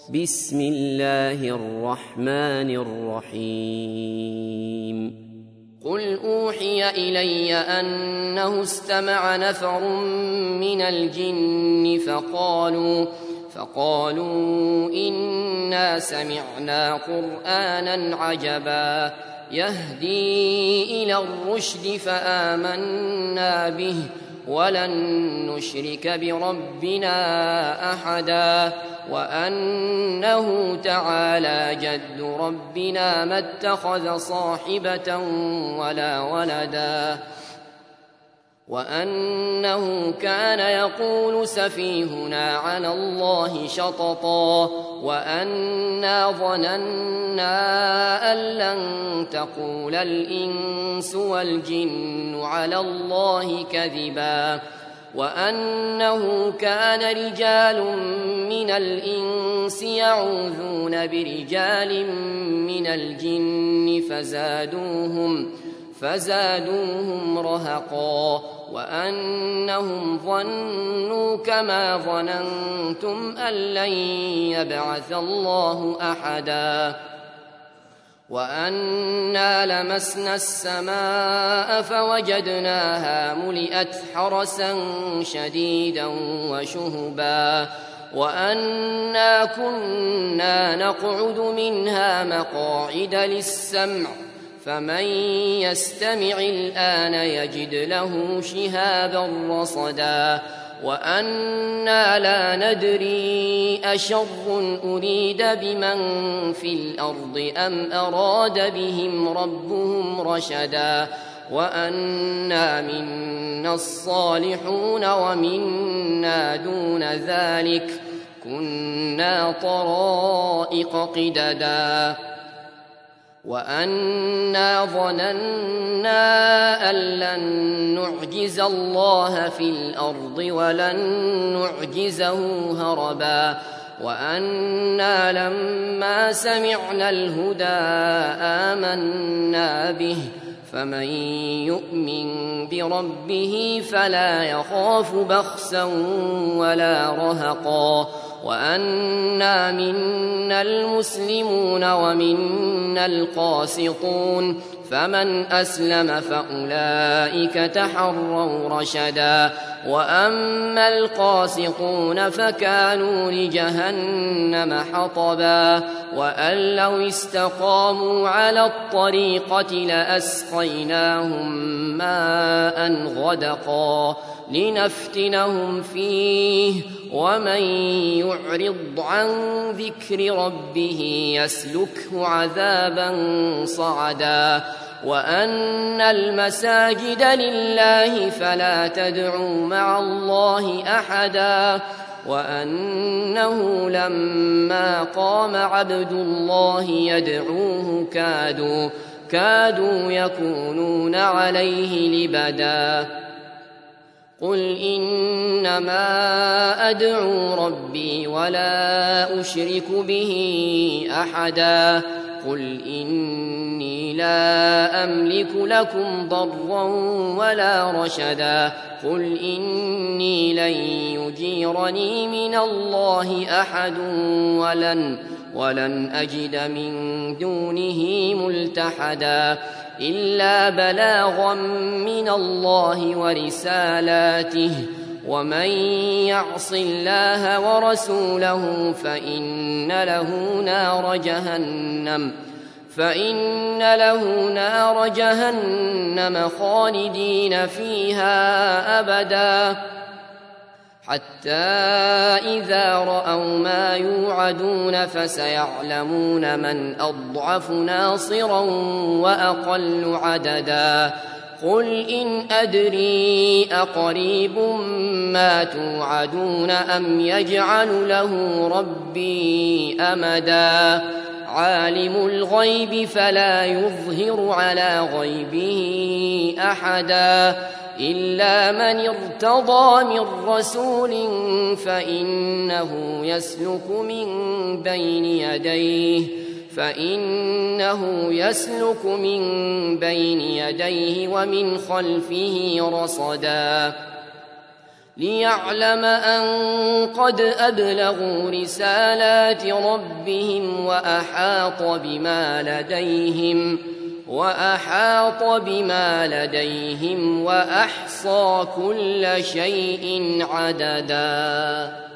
بسم الله الرحمن الرحيم قل أوحي إلي أنه استمع نفر من الجن فقالوا إنا سمعنا قرآنا عجبا يهدي إلى الرشد فآمنا به ولن نشرك بربنا أحدا وأنه تعالى جد ربنا ما اتخذ صاحبة ولا ولدا وأنه كان يقول سفيهنا على الله شططا وأنا ظننا أن لن تقول الإنس والجن على الله كذبا وأنه كان رجال من الإنس يعوذون برجال من الجن فزادوهم رهقا وأنهم ظنوا كما ظننتم أن لن يبعث الله أحدا وأنا لمسنا السماء فوجدناها ملئت حرسا شديدا وشهبا وأنا كنا نقعد منها مقاعد للسمع فمن يستمع الآن يجد له شهابا رصدا وأنا لا ندري أشر أريد بمن في الأرض أم أراد بهم ربهم رشدا وأنا منا الصالحون ومنا دون ذلك كنا طرائق قددا وأنا ظننا أن لن نعجز الله في الأرض ولن نعجزه هربا وأنا لما سمعنا الهدى آمنا به فمن يؤمن بربه فلا يخاف بخسا ولا رهقا وأنا منا المسلمون ومنا القاسطون فمن أسلم فأولئك تحروا رشدا وأما القاسطون فكانوا لجهنم حطبا وأن لو استقاموا على الطريقة لأسقيناهم ماء غدقا لنفتنهم فيه ومن يعرض عن ذكر ربه يسلكه عذابا صعدا وأن المساجد لله فلا تدعوا مع الله أحدا وأنه لما قام عبد الله يدعوه كادوا يكونون عليه لبدا قل إنما أدعو ربي ولا أشرك به أحدا قل إني لا أملك لكم ضرا ولا رشدا قل إني لن يجيرني من الله أحد ولن أجد من دونه ملتحدا إلا بلاغا من الله ورسالاته ومن يعص الله ورسوله فإن له نار جهنم خالدين فيها أبدا حتى إذا رأوا ما يوعدون فسيعلمون من أضعف ناصرا وأقل عددا قل إن أدري أقريب ما توعدون أم يجعل له ربي أمدا عالم الغيب فلا يظهر على غيبه أحدا إلا من ارتضى من رسول فإنه يسلك من بين يديه ومن خلفه رصدا ليعلم أن قد أبلغوا رسالات ربهم وأحاط بما لديهم وأحصى كل شيء عددا.